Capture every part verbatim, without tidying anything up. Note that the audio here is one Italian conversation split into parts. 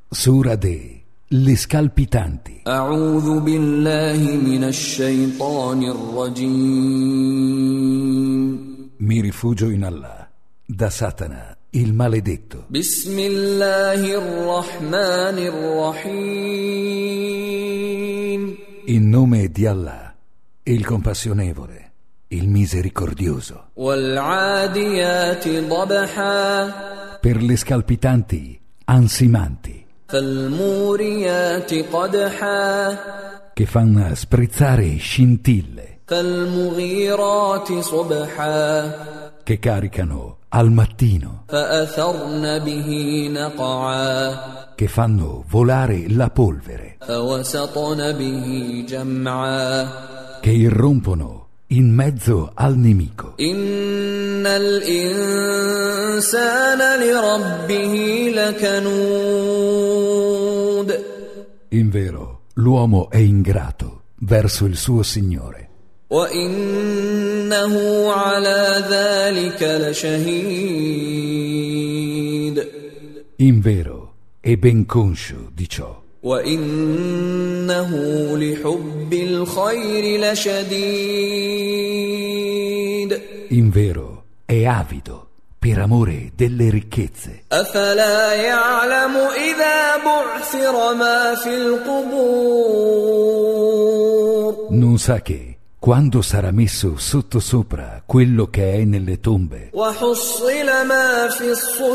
Sura de Le scalpitanti. أعوذ بالله من الشيطان الرجيم. Mi rifugio in Allah, da Satana, il maledetto. بسم الله الرحمن الرحيم. In nome di Allah, il compassionevole, il misericordioso. والعاديات ضبحا. Per le scalpitanti ansimanti, فالموريات قدحا. che fanno sprezzare scintille, فالمغيرات صبحا. che caricano al mattino, فأثرن به نقعا. che fanno volare la polvere, فوسطن به جمعا. che irrompono in mezzo al nemico. إن الإنسان لربه لكنود. Invero, l'uomo è ingrato verso il suo Signore. وإنه على ذلك لشهيد. Invero, è ben conscio di ciò. وإنه لحب الخير لشديد. Invero, è avido per amore delle ricchezze. أفلا يعلم إذا بعثر ما في القبور. Non sa che, quando sarà messo sottosopra quello che è nelle tombe, وحصل ما في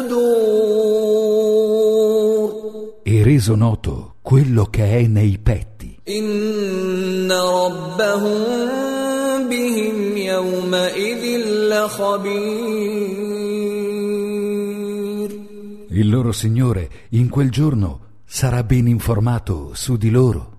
الصدور. e reso noto quello che è nei petti, إن ربهم بهم يومئذ لخبير. il loro Signore in quel giorno sarà ben informato su di loro.